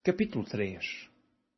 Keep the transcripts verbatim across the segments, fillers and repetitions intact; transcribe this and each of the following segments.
Capítulo três.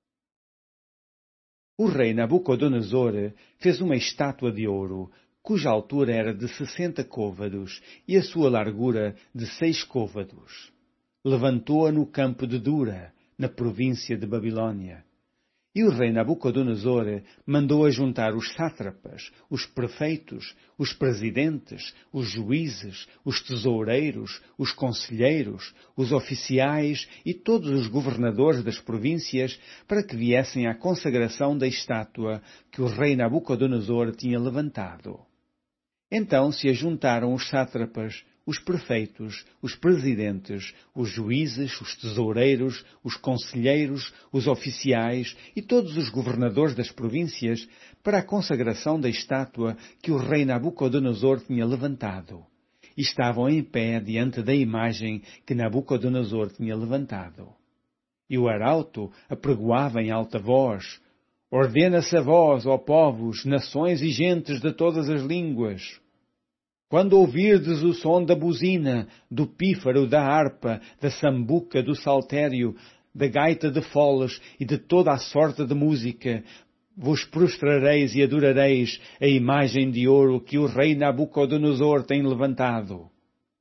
O rei Nabucodonosor fez uma estátua de ouro, cuja altura era de sessenta côvados e a sua largura de seis côvados. Levantou-a no campo de Dura, na província de Babilônia. E o rei Nabucodonosor mandou ajuntar os sátrapas, os prefeitos, os presidentes, os juízes, os tesoureiros, os conselheiros, os oficiais e todos os governadores das províncias para que viessem à consagração da estátua que o rei Nabucodonosor tinha levantado. Então se ajuntaram os sátrapas, os prefeitos, os presidentes, os juízes, os tesoureiros, os conselheiros, os oficiais e todos os governadores das províncias para a consagração da estátua que o rei Nabucodonosor tinha levantado. E estavam em pé diante da imagem que Nabucodonosor tinha levantado. E o arauto apregoava em alta voz: Ordena-se a vós, ó povos, nações e gentes de todas as línguas. Quando ouvirdes o som da buzina, do pífaro, da harpa, da sambuca, do saltério, da gaita de foles e de toda a sorte de música, vos prostrareis e adorareis a imagem de ouro que o rei Nabucodonosor tem levantado.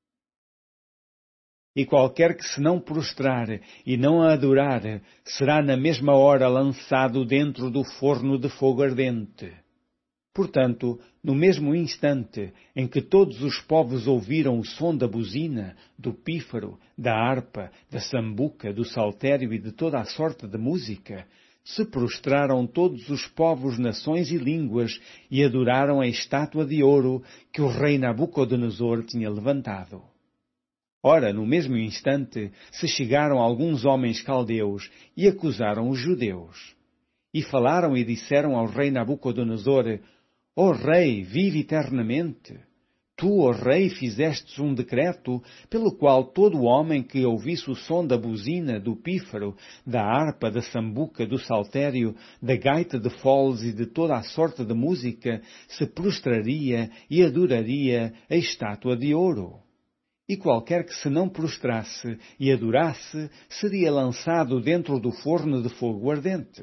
E qualquer que se não prostrar e não a adorar, será na mesma hora lançado dentro do forno de fogo ardente. Portanto, no mesmo instante em que todos os povos ouviram o som da buzina, do pífaro, da harpa, da sambuca, do saltério e de toda a sorte de música, se prostraram todos os povos, nações e línguas e adoraram a estátua de ouro que o rei Nabucodonosor tinha levantado. Ora, no mesmo instante, se chegaram alguns homens caldeus e acusaram os judeus. E falaram e disseram ao rei Nabucodonosor: Ó rei, vive eternamente. Tu, ó rei, fizestes um decreto pelo qual todo homem que ouvisse o som da buzina, do pífaro, da harpa, da sambuca, do saltério, da gaita de foles e de toda a sorte de música, se prostraria e adoraria a estátua de ouro. E qualquer que se não prostrasse e adorasse, seria lançado dentro do forno de fogo ardente.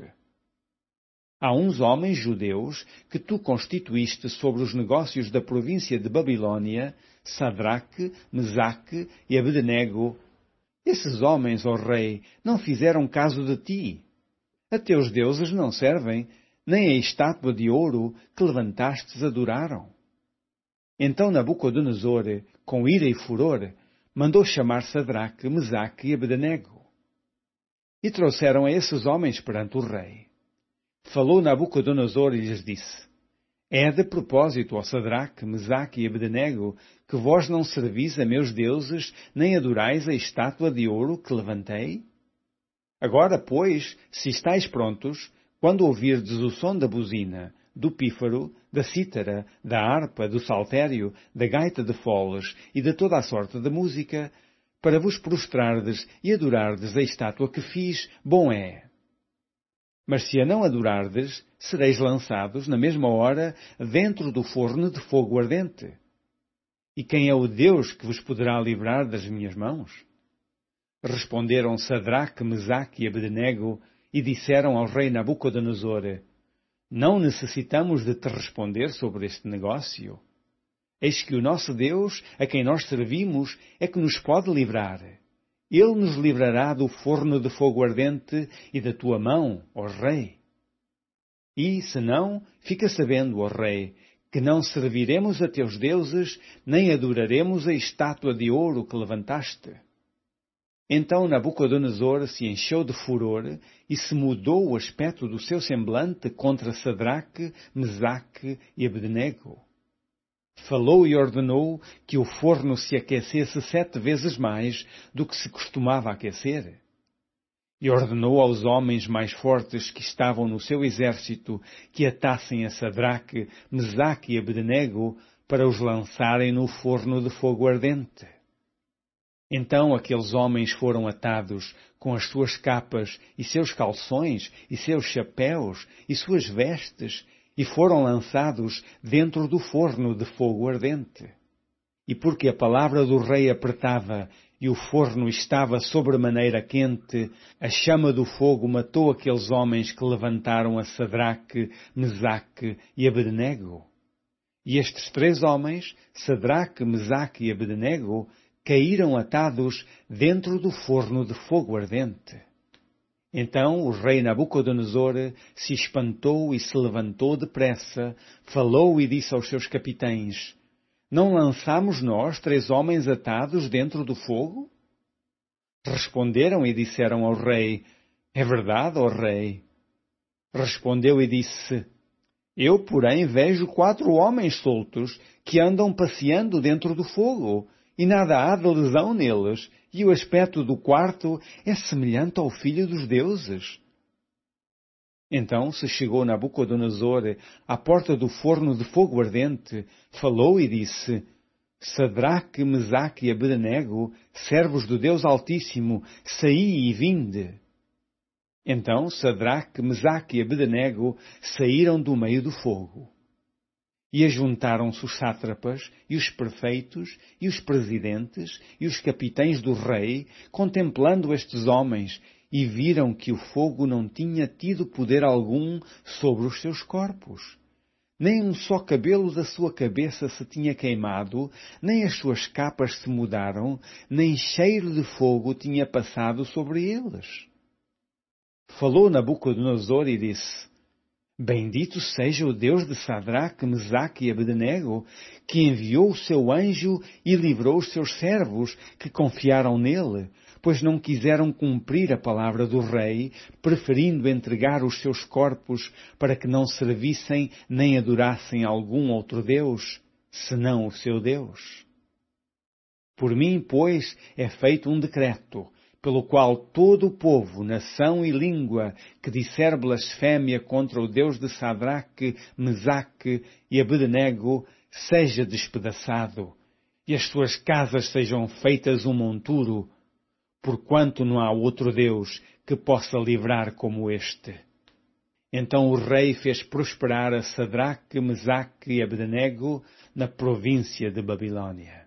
Há uns homens judeus que tu constituíste sobre os negócios da província de Babilônia, Sadraque, Mesaque e Abednego. Esses homens, ó rei, não fizeram caso de ti. A teus deuses não servem, nem a estátua de ouro que levantastes adoraram. Então Nabucodonosor, com ira e furor, mandou chamar Sadraque, Mesaque e Abednego. E trouxeram a esses homens perante o rei. Falou Nabucodonosor e lhes disse: É de propósito, ó Sadraque, Mesaque e Abednego, que vós não servis a meus deuses, nem adorais a estátua de ouro que levantei? Agora, pois, se estáis prontos, quando ouvirdes o som da buzina, do pífaro, da cítara, da harpa, do saltério, da gaita de foles e de toda a sorte de música, para vos prostrardes e adorardes a estátua que fiz, bom é. Mas se a não adorardes, sereis lançados, na mesma hora, dentro do forno de fogo ardente. E quem é o Deus que vos poderá livrar das minhas mãos? Responderam Sadraque, Mesaque e Abednego e disseram ao rei Nabucodonosor: Não necessitamos de te responder sobre este negócio. Eis que o nosso Deus, a quem nós servimos, é que nos pode livrar. Ele nos livrará do forno de fogo ardente e da tua mão, ó rei. E, se não, fica sabendo, ó rei, que não serviremos a teus deuses, nem adoraremos a estátua de ouro que levantaste. Então Nabucodonosor se encheu de furor e se mudou o aspecto do seu semblante contra Sadraque, Mesaque e Abednego. Falou e ordenou que o forno se aquecesse sete vezes mais do que se costumava aquecer. E ordenou aos homens mais fortes que estavam no seu exército que atassem a Sadraque, Mesaque e Abednego para os lançarem no forno de fogo ardente. Então aqueles homens foram atados com as suas capas e seus calções e seus chapéus e suas vestes e foram lançados dentro do forno de fogo ardente. E porque a palavra do rei apertava e o forno estava sobremaneira quente, a chama do fogo matou aqueles homens que levantaram a Sadraque, Mesaque e Abednego. E estes três homens, Sadraque, Mesaque e Abednego, caíram atados dentro do forno de fogo ardente. Então o rei Nabucodonosor se espantou e se levantou depressa, falou e disse aos seus capitães: Não lançamos nós três homens atados dentro do fogo? Responderam e disseram ao rei: É verdade, ó rei. Respondeu e disse: Eu, porém, vejo quatro homens soltos que andam passeando dentro do fogo, e nada há de lesão neles, e o aspecto do quarto é semelhante ao filho dos deuses. Então se chegou Nabucodonosor à porta do forno de fogo ardente, falou e disse: Sadraque, Mesaque e Abednego, servos do Deus Altíssimo, saí e vinde. Então Sadraque, Mesaque e Abednego saíram do meio do fogo. E ajuntaram-se os sátrapas, e os prefeitos, e os presidentes, e os capitães do rei, contemplando estes homens, e viram que o fogo não tinha tido poder algum sobre os seus corpos. Nem um só cabelo da sua cabeça se tinha queimado, nem as suas capas se mudaram, nem cheiro de fogo tinha passado sobre eles. Falou Nabucodonosor e disse: Bendito seja o Deus de Sadraque, Mesaque e Abednego, que enviou o seu anjo e livrou os seus servos, que confiaram nele, pois não quiseram cumprir a palavra do rei, preferindo entregar os seus corpos para que não servissem nem adorassem algum outro Deus, senão o seu Deus. Por mim, pois, é feito um decreto, pelo qual todo o povo, nação e língua que disser blasfémia contra o Deus de Sadraque, Mesaque e Abednego seja despedaçado, e as suas casas sejam feitas um monturo, porquanto não há outro Deus que possa livrar como este. Então o rei fez prosperar a Sadraque, Mesaque e Abednego na província de Babilônia.